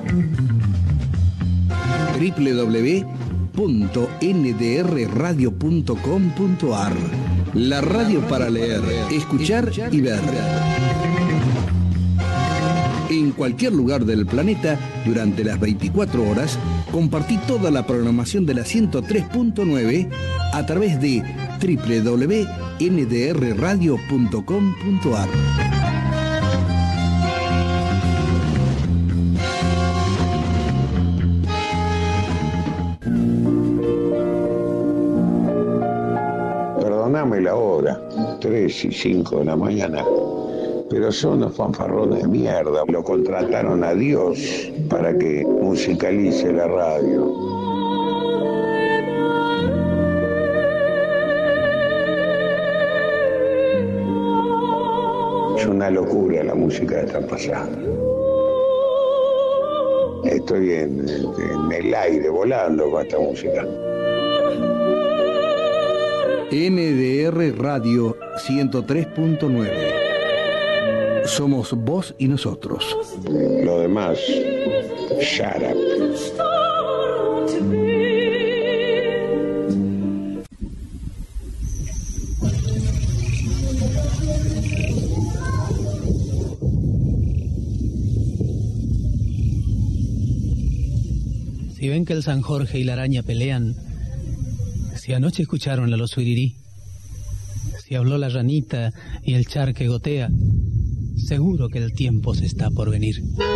www.ndrradio.com.ar. La radio para leer, escuchar y ver. En cualquier lugar del planeta, durante las 24 horas, compartí toda la programación de la 103.9 a través de www.ndrradio.com.ar. Perdóname la hora, 3 y 5 de la mañana, pero son unos fanfarrones de mierda. Lo contrataron a Dios para que musicalice la radio. Es una locura la música que está pasando. Estoy en el aire volando con esta música. NDR Radio 103.9. Somos vos y nosotros. Lo demás, shut up. Si ven que el San Jorge y la araña pelean, si anoche escucharon a los suirirí, si habló la ranita y el charque gotea, seguro que el tiempo se está por venir.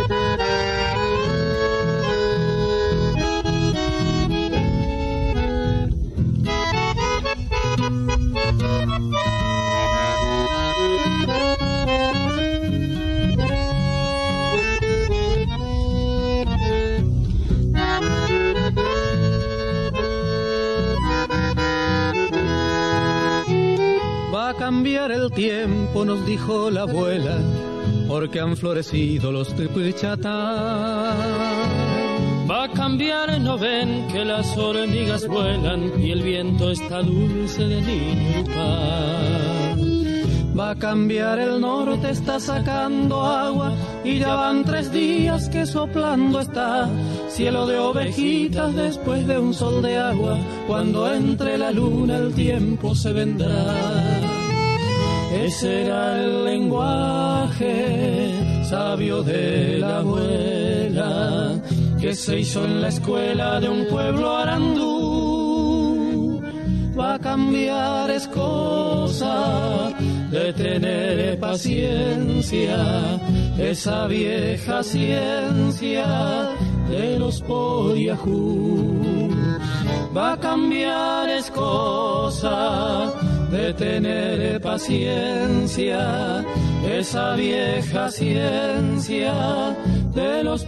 Va a cambiar el tiempo, nos dijo la abuela, porque han florecido los tepechatá. Va a cambiar, no ven que las hormigas vuelan y el viento está dulce de niño y paz. Va a cambiar, el norte está sacando agua y ya van 3 días que soplando está. Cielo de ovejitas después de un sol de agua, cuando entre la luna el tiempo se vendrá. Ese era el lenguaje sabio de la abuela, que se hizo en la escuela de un pueblo arandú. Va a cambiar, es cosa de tener paciencia, esa vieja ciencia de los poriajú. Va a cambiar, es cosa de tener paciencia, esa vieja ciencia de los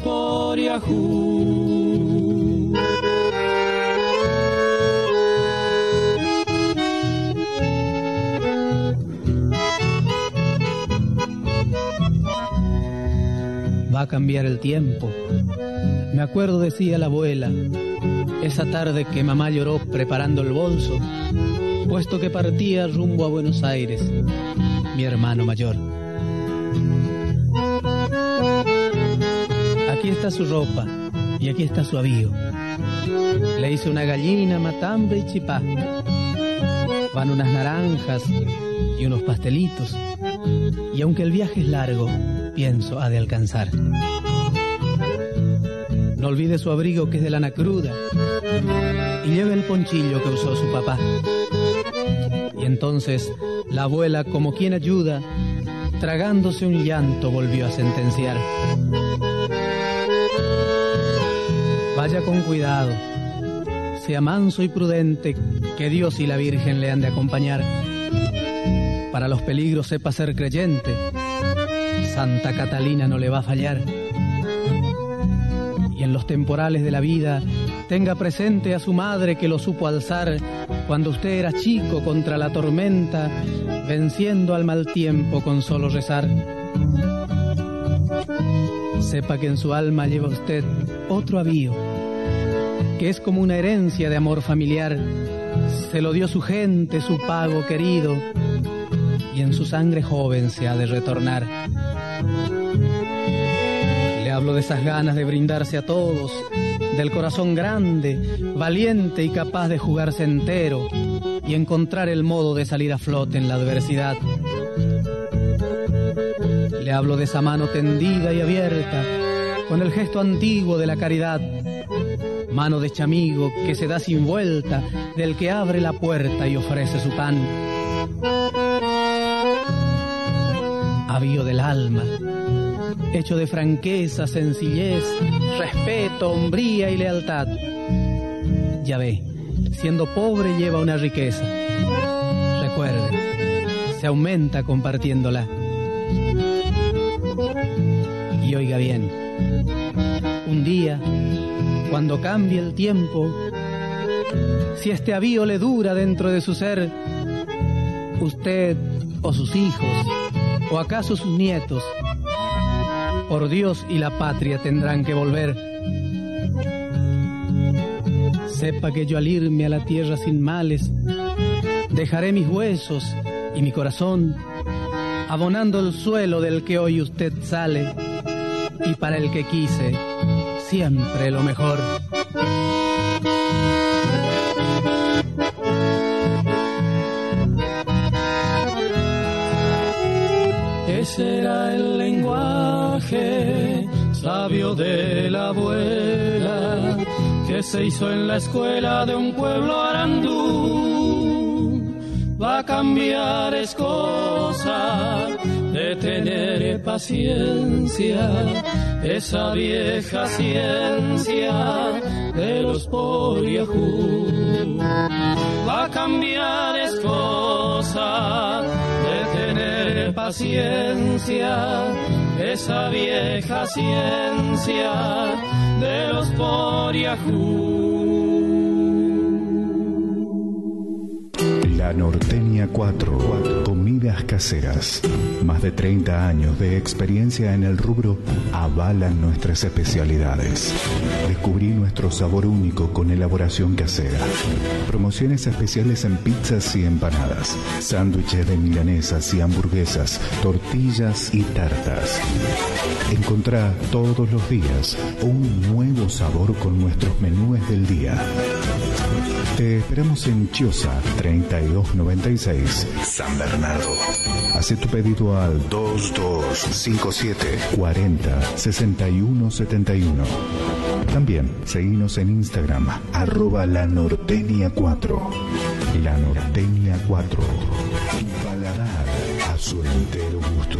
poriajú. Va a cambiar el tiempo. Me acuerdo, decía la abuela, esa tarde que mamá lloró preparando el bolso, puesto que partía rumbo a Buenos Aires, mi hermano mayor. Aquí está su ropa y aquí está su avío. Le hice una gallina, matambre y chipá. Van unas naranjas y unos pastelitos, y aunque el viaje es largo, pienso ha de alcanzar. No olvide su abrigo, que es de lana cruda, y lleve el ponchillo que usó su papá. Y entonces la abuela, como quien ayuda, tragándose un llanto, volvió a sentenciar: vaya con cuidado, sea manso y prudente, que Dios y la Virgen le han de acompañar. Para los peligros sepa ser creyente, Santa Catalina no le va a fallar. Y en los temporales de la vida tenga presente a su madre, que lo supo alzar cuando usted era chico contra la tormenta, venciendo al mal tiempo con solo rezar. Sepa que en su alma lleva usted otro avío, que es como una herencia de amor familiar. Se lo dio su gente, su pago querido, y en su sangre joven se ha de retornar. Le hablo de esas ganas de brindarse a todos, del corazón grande, valiente y capaz de jugarse entero y encontrar el modo de salir a flote en la adversidad. Le hablo de esa mano tendida y abierta, con el gesto antiguo de la caridad, mano de chamigo que se da sin vuelta, del que abre la puerta y ofrece su pan. Avío del alma, hecho de franqueza, sencillez, respeto, hombría y lealtad. Ya ve, siendo pobre lleva una riqueza. Recuerde, se aumenta compartiéndola. Y oiga bien, un día, cuando cambie el tiempo, si este avío le dura dentro de su ser, usted o sus hijos, o acaso sus nietos, por Dios y la patria tendrán que volver. Sepa que yo al irme a la tierra sin males, dejaré mis huesos y mi corazón, abonando el suelo del que hoy usted sale, y para el que quise siempre lo mejor. Ese era el lenguaje sabio de la abuela, que se hizo en la escuela de un pueblo arandú. Va a cambiar es cosa de tener paciencia, esa vieja ciencia de los poliajú. Va a cambiar es cosa de tener paciencia, esa vieja ciencia de los poliajú. La Norteña 4, comidas caseras. Más de 30 años de experiencia en el rubro avalan nuestras especialidades. Descubrí nuestro sabor único con elaboración casera. Promociones especiales en pizzas y empanadas, sándwiches de milanesas y hamburguesas, tortillas y tartas. Encontrá todos los días un nuevo sabor con nuestros menúes del día. Te esperamos en Chiosa 3296, San Bernardo. Hace tu pedido al 2257 40 61 71. También seguinos en Instagram, @lanorteña4. La Norteña 4. Tu paladar a su entero gusto.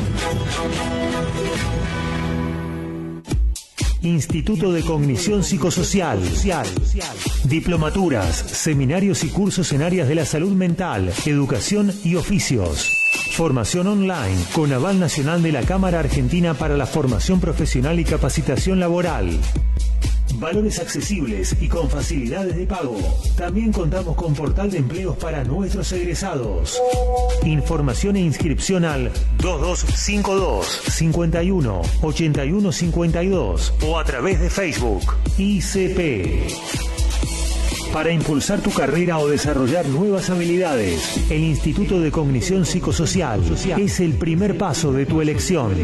Instituto de Cognición Psicosocial. Diplomaturas, seminarios y cursos en áreas de la salud mental, educación y oficios. Formación online con aval nacional de la Cámara Argentina para la Formación Profesional y Capacitación Laboral. Valores accesibles y con facilidades de pago. También contamos con portal de empleos para nuestros egresados. Información e inscripción al 2252 51 81 52 o a través de Facebook. ICP. Para impulsar tu carrera o desarrollar nuevas habilidades, el Instituto de Cognición Psicosocial es el primer paso de tu elección.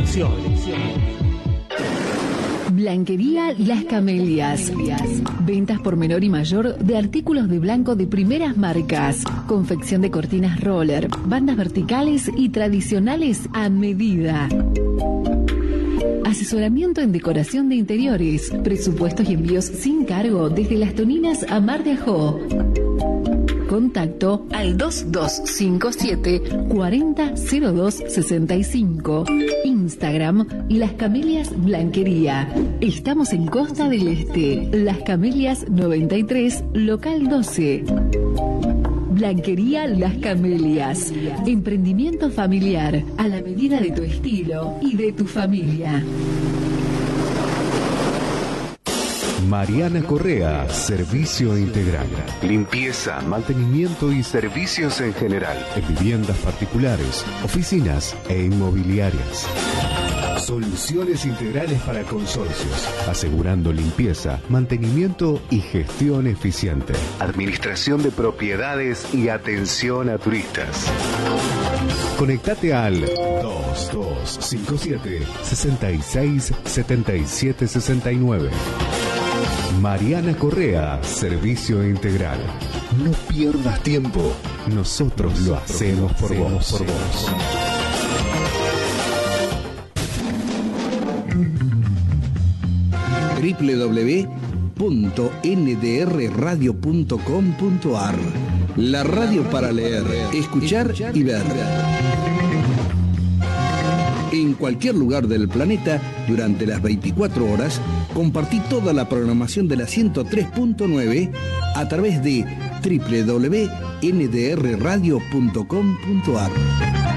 Blanquería Las Camelias. Ventas por menor y mayor de artículos de blanco de primeras marcas. Confección de cortinas roller, bandas verticales y tradicionales a medida. Asesoramiento en decoración de interiores. Presupuestos y envíos sin cargo desde Las Toninas a Mar de Ajó. Contacto al 2257 400265. Instagram Las Camelias Blanquería. Estamos en Costa del Este. Las Camelias 93, local 12. Blanquería Las Camelias. Emprendimiento familiar a la medida de tu estilo y de tu familia. Mariana Correa, Servicio Integral. Limpieza, mantenimiento y servicios en general. En viviendas particulares, oficinas e inmobiliarias. Soluciones integrales para consorcios, asegurando limpieza, mantenimiento y gestión eficiente. Administración de propiedades y atención a turistas. Conectate al 2257 66 77 69. Mariana Correa, Servicio Integral. No pierdas tiempo. Nosotros lo hacemos por vos. www.ndrradio.com.ar. La radio para leer, escuchar y ver. En cualquier lugar del planeta, durante las 24 horas, compartí toda la programación de la 103.9 a través de www.ndrradio.com.ar.